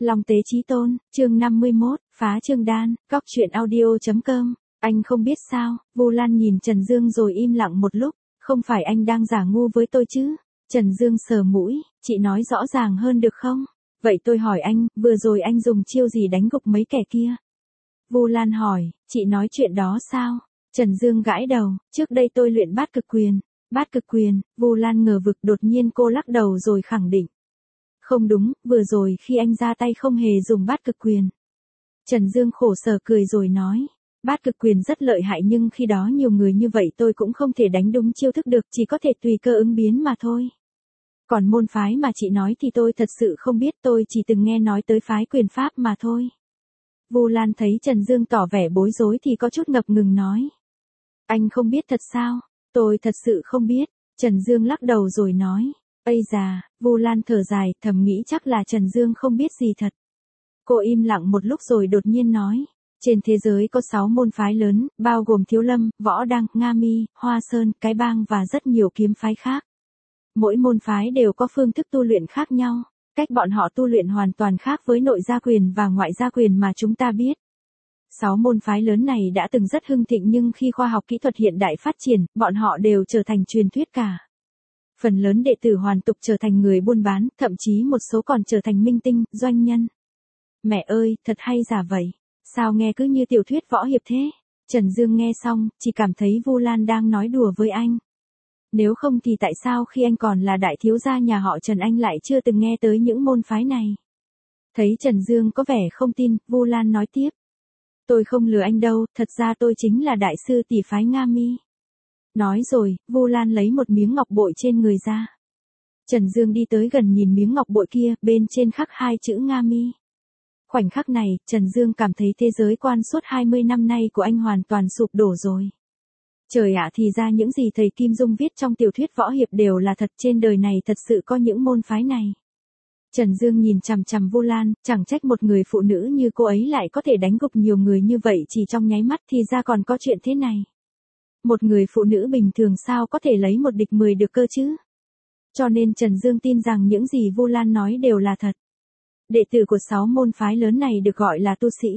Long Tế Chí Tôn, chương 51, phá chương đan, cóc truyện audio.com. Anh không biết sao? Vu Lan nhìn Trần Dương rồi im lặng một lúc. Không phải anh đang giả ngu với tôi chứ? Trần Dương sờ mũi, chị nói rõ ràng hơn được không? Vậy tôi hỏi anh, vừa rồi anh dùng chiêu gì đánh gục mấy kẻ kia? Vu Lan hỏi, chị nói chuyện đó sao? Trần Dương gãi đầu, trước đây tôi luyện bát cực quyền. Bát cực quyền, Vu Lan ngờ vực, đột nhiên cô lắc đầu rồi khẳng định. Không đúng, vừa rồi khi anh ra tay không hề dùng bát cực quyền. Trần Dương khổ sở cười rồi nói, bát cực quyền rất lợi hại nhưng khi đó nhiều người như vậy tôi cũng không thể đánh đúng chiêu thức được, chỉ có thể tùy cơ ứng biến mà thôi. Còn môn phái mà chị nói thì tôi thật sự không biết, tôi chỉ từng nghe nói tới phái quyền pháp mà thôi. Vu Lan thấy Trần Dương tỏ vẻ bối rối thì có chút ngập ngừng nói. Anh không biết thật sao? Tôi thật sự không biết. Trần Dương lắc đầu rồi nói. Ây da, Vu Lan thở dài, thầm nghĩ chắc là Trần Dương không biết gì thật. Cô im lặng một lúc rồi đột nhiên nói. Trên thế giới có 6 môn phái lớn, bao gồm Thiếu Lâm, Võ Đăng, Nga Mi, Hoa Sơn, Cái Bang và rất nhiều kiếm phái khác. Mỗi môn phái đều có phương thức tu luyện khác nhau. Cách bọn họ tu luyện hoàn toàn khác với nội gia quyền và ngoại gia quyền mà chúng ta biết. 6 môn phái lớn này đã từng rất hưng thịnh nhưng khi khoa học kỹ thuật hiện đại phát triển, bọn họ đều trở thành truyền thuyết cả. Phần lớn đệ tử hoàn tục trở thành người buôn bán, thậm chí một số còn trở thành minh tinh, doanh nhân. Mẹ ơi, thật hay giả vậy. Sao nghe cứ như tiểu thuyết võ hiệp thế? Trần Dương nghe xong, chỉ cảm thấy Vu Lan đang nói đùa với anh. Nếu không thì tại sao khi anh còn là đại thiếu gia nhà họ Trần anh lại chưa từng nghe tới những môn phái này? Thấy Trần Dương có vẻ không tin, Vu Lan nói tiếp. Tôi không lừa anh đâu, thật ra tôi chính là đại sư tỷ phái Nga Mi. Nói rồi, Vu Lan lấy một miếng ngọc bội trên người ra. Trần Dương đi tới gần nhìn miếng ngọc bội kia, bên trên khắc 2 chữ Nga Mi. Khoảnh khắc này, Trần Dương cảm thấy thế giới quan suốt 20 năm nay của anh hoàn toàn sụp đổ rồi. Trời ạ, thì ra những gì thầy Kim Dung viết trong tiểu thuyết võ hiệp đều là thật, trên đời này thật sự có những môn phái này. Trần Dương nhìn chằm chằm Vu Lan, chẳng trách một người phụ nữ như cô ấy lại có thể đánh gục nhiều người như vậy chỉ trong nháy mắt, thì ra còn có chuyện thế này. Một người phụ nữ bình thường sao có thể lấy một địch 10 được cơ chứ? Cho nên Trần Dương tin rằng những gì Vu Lan nói đều là thật. Đệ tử của 6 môn phái lớn này được gọi là tu sĩ.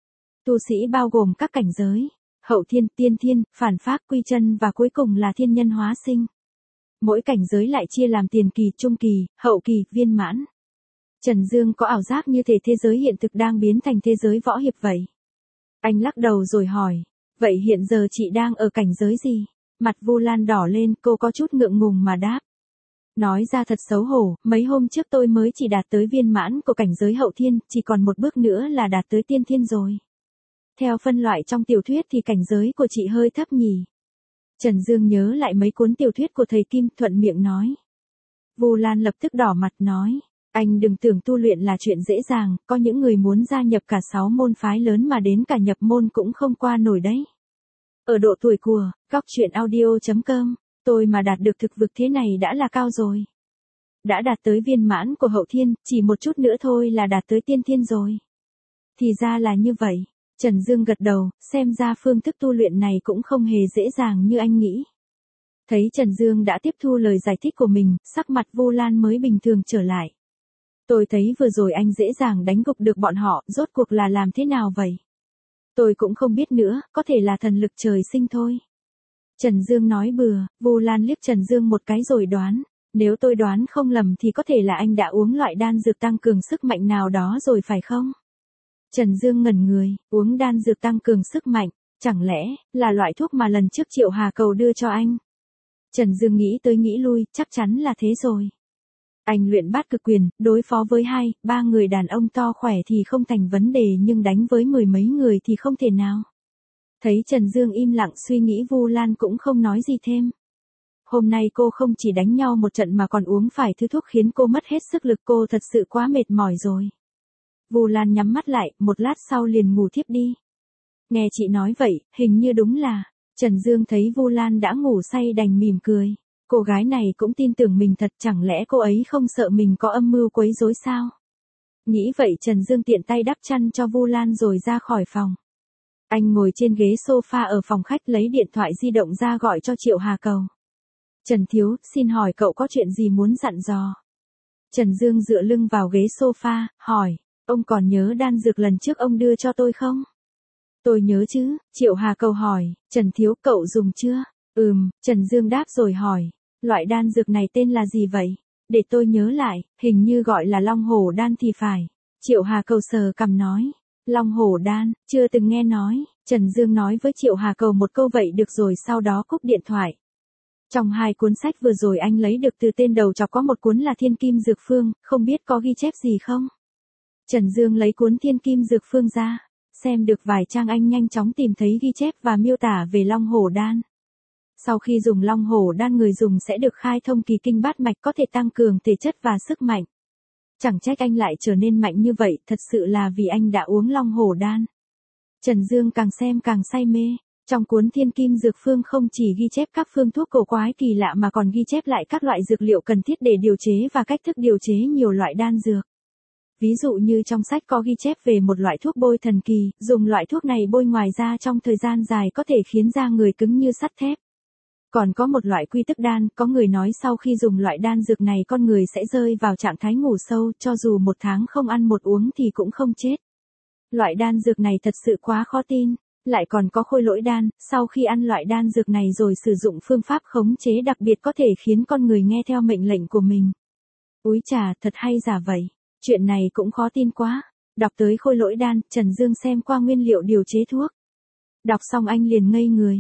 Tu sĩ bao gồm các cảnh giới, hậu thiên, tiên thiên, phản phác, quy chân và cuối cùng là thiên nhân hóa sinh. Mỗi cảnh giới lại chia làm tiền kỳ, trung kỳ, hậu kỳ, viên mãn. Trần Dương có ảo giác như thể thế giới hiện thực đang biến thành thế giới võ hiệp vậy. Anh lắc đầu rồi hỏi, vậy hiện giờ chị đang ở cảnh giới gì? Mặt Vu Lan đỏ lên, cô có chút ngượng ngùng mà đáp. Nói ra thật xấu hổ, mấy hôm trước tôi mới chỉ đạt tới viên mãn của cảnh giới hậu thiên, chỉ còn một bước nữa là đạt tới tiên thiên rồi. Theo phân loại trong tiểu thuyết thì cảnh giới của chị hơi thấp nhỉ. Trần Dương nhớ lại mấy cuốn tiểu thuyết của thầy Kim, thuận miệng nói. Vu Lan lập tức đỏ mặt nói, anh đừng tưởng tu luyện là chuyện dễ dàng, có những người muốn gia nhập cả 6 môn phái lớn mà đến cả nhập môn cũng không qua nổi đấy. Ở độ tuổi của, cóc truyện audio.com, tôi mà đạt được thực vực thế này đã là cao rồi. Đã đạt tới viên mãn của hậu thiên, chỉ một chút nữa thôi là đạt tới tiên thiên rồi. Thì ra là như vậy. Trần Dương gật đầu, xem ra phương thức tu luyện này cũng không hề dễ dàng như anh nghĩ. Thấy Trần Dương đã tiếp thu lời giải thích của mình, sắc mặt Vu Lan mới bình thường trở lại. Tôi thấy vừa rồi anh dễ dàng đánh gục được bọn họ, rốt cuộc là làm thế nào vậy? Tôi cũng không biết nữa, có thể là thần lực trời sinh thôi. Trần Dương nói bừa, Vu Lan liếc Trần Dương một cái rồi đoán. Nếu tôi đoán không lầm thì có thể là anh đã uống loại đan dược tăng cường sức mạnh nào đó rồi phải không? Trần Dương ngẩn người, uống đan dược tăng cường sức mạnh, chẳng lẽ là loại thuốc mà lần trước Triệu Hà Cầu đưa cho anh? Trần Dương nghĩ tới nghĩ lui, chắc chắn là thế rồi. Anh luyện bát cực quyền, đối phó với 2-3 người đàn ông to khỏe thì không thành vấn đề nhưng đánh với 10 mấy người thì không thể nào. Thấy Trần Dương im lặng suy nghĩ, Vu Lan cũng không nói gì thêm. Hôm nay cô không chỉ đánh nhau một trận mà còn uống phải thứ thuốc khiến cô mất hết sức lực, cô thật sự quá mệt mỏi rồi. Vu Lan nhắm mắt lại, một lát sau liền ngủ thiếp đi. Nghe chị nói vậy, hình như đúng là, Trần Dương thấy Vu Lan đã ngủ say đành mỉm cười. Cô gái này cũng tin tưởng mình thật, chẳng lẽ cô ấy không sợ mình có âm mưu quấy rối sao? Nghĩ vậy Trần Dương tiện tay đắp chăn cho Vu Lan rồi ra khỏi phòng. Anh ngồi trên ghế sofa ở phòng khách lấy điện thoại di động ra gọi cho Triệu Hà Cầu. Trần Thiếu, xin hỏi cậu có chuyện gì muốn dặn dò? Trần Dương dựa lưng vào ghế sofa, hỏi. Ông còn nhớ đan dược lần trước ông đưa cho tôi không? Tôi nhớ chứ, Triệu Hà Cầu hỏi, Trần Thiếu cậu dùng chưa? Trần Dương đáp rồi hỏi, loại đan dược này tên là gì vậy? Để tôi nhớ lại, hình như gọi là Long Hổ đan thì phải. Triệu Hà Cầu sờ cằm nói, Long Hổ đan, chưa từng nghe nói. Trần Dương nói với Triệu Hà Cầu một câu vậy được rồi sau đó cúp điện thoại. Trong 2 cuốn sách vừa rồi anh lấy được từ tên đầu chọc có một cuốn là Thiên Kim Dược Phương, không biết có ghi chép gì không? Trần Dương lấy cuốn Thiên Kim Dược Phương ra, xem được vài trang anh nhanh chóng tìm thấy ghi chép và miêu tả về Long Hổ đan. Sau khi dùng Long Hổ đan người dùng sẽ được khai thông kỳ kinh bát mạch có thể tăng cường thể chất và sức mạnh. Chẳng trách anh lại trở nên mạnh như vậy, thật sự là vì anh đã uống Long Hổ đan. Trần Dương càng xem càng say mê. Trong cuốn Thiên Kim Dược Phương không chỉ ghi chép các phương thuốc cổ quái kỳ lạ mà còn ghi chép lại các loại dược liệu cần thiết để điều chế và cách thức điều chế nhiều loại đan dược. Ví dụ như trong sách có ghi chép về một loại thuốc bôi thần kỳ, dùng loại thuốc này bôi ngoài da trong thời gian dài có thể khiến da người cứng như sắt thép. Còn có một loại quy tức đan, có người nói sau khi dùng loại đan dược này con người sẽ rơi vào trạng thái ngủ sâu, cho dù 1 tháng không ăn một uống thì cũng không chết. Loại đan dược này thật sự quá khó tin. Lại còn có khôi lỗi đan, sau khi ăn loại đan dược này rồi sử dụng phương pháp khống chế đặc biệt có thể khiến con người nghe theo mệnh lệnh của mình. Úi chà, thật hay giả vậy. Chuyện này cũng khó tin quá. Đọc tới khôi lỗi đan, Trần Dương xem qua nguyên liệu điều chế thuốc. Đọc xong anh liền ngây người.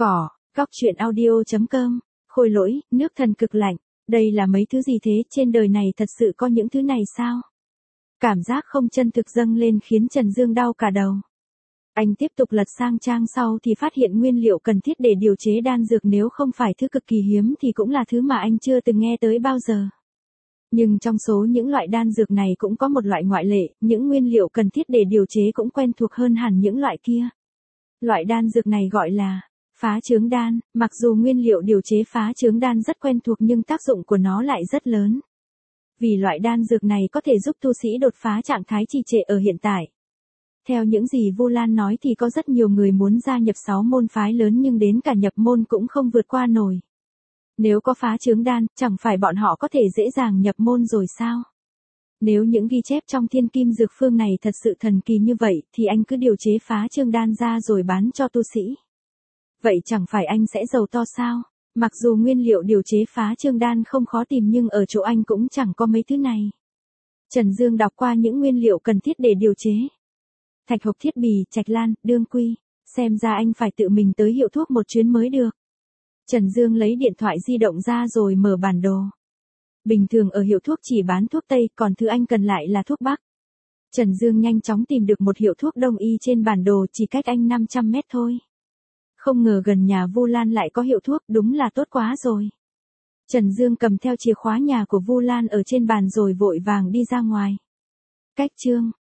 Góc truyện audio.com. Khôi lỗi, nước thần cực lạnh. Đây là mấy thứ gì thế, trên đời này thật sự có những thứ này sao? Cảm giác không chân thực dâng lên khiến Trần Dương đau cả đầu. Anh tiếp tục lật sang trang sau thì phát hiện nguyên liệu cần thiết để điều chế đan dược nếu không phải thứ cực kỳ hiếm thì cũng là thứ mà anh chưa từng nghe tới bao giờ. Nhưng trong số những loại đan dược này cũng có một loại ngoại lệ, những nguyên liệu cần thiết để điều chế cũng quen thuộc hơn hẳn những loại kia. Loại đan dược này gọi là phá trướng đan, mặc dù nguyên liệu điều chế phá trướng đan rất quen thuộc nhưng tác dụng của nó lại rất lớn. Vì loại đan dược này có thể giúp tu sĩ đột phá trạng thái trì trệ ở hiện tại. Theo những gì Vu Lan nói thì có rất nhiều người muốn gia nhập 6 môn phái lớn nhưng đến cả nhập môn cũng không vượt qua nổi. Nếu có phá trướng đan, chẳng phải bọn họ có thể dễ dàng nhập môn rồi sao? Nếu những ghi chép trong Thiên Kim Dược Phương này thật sự thần kỳ như vậy thì anh cứ điều chế phá trướng đan ra rồi bán cho tu sĩ. Vậy chẳng phải anh sẽ giàu to sao? Mặc dù nguyên liệu điều chế phá trướng đan không khó tìm nhưng ở chỗ anh cũng chẳng có mấy thứ này. Trần Dương đọc qua những nguyên liệu cần thiết để điều chế. Thạch hộc, thiết bì, trạch lan, đương quy. Xem ra anh phải tự mình tới hiệu thuốc một chuyến mới được. Trần Dương lấy điện thoại di động ra rồi mở bản đồ. Bình thường ở hiệu thuốc chỉ bán thuốc Tây, còn thứ anh cần lại là thuốc Bắc. Trần Dương nhanh chóng tìm được một hiệu thuốc Đông y trên bản đồ chỉ cách anh 500 mét thôi. Không ngờ gần nhà Vu Lan lại có hiệu thuốc, đúng là tốt quá rồi. Trần Dương cầm theo chìa khóa nhà của Vu Lan ở trên bàn rồi vội vàng đi ra ngoài. Cách chương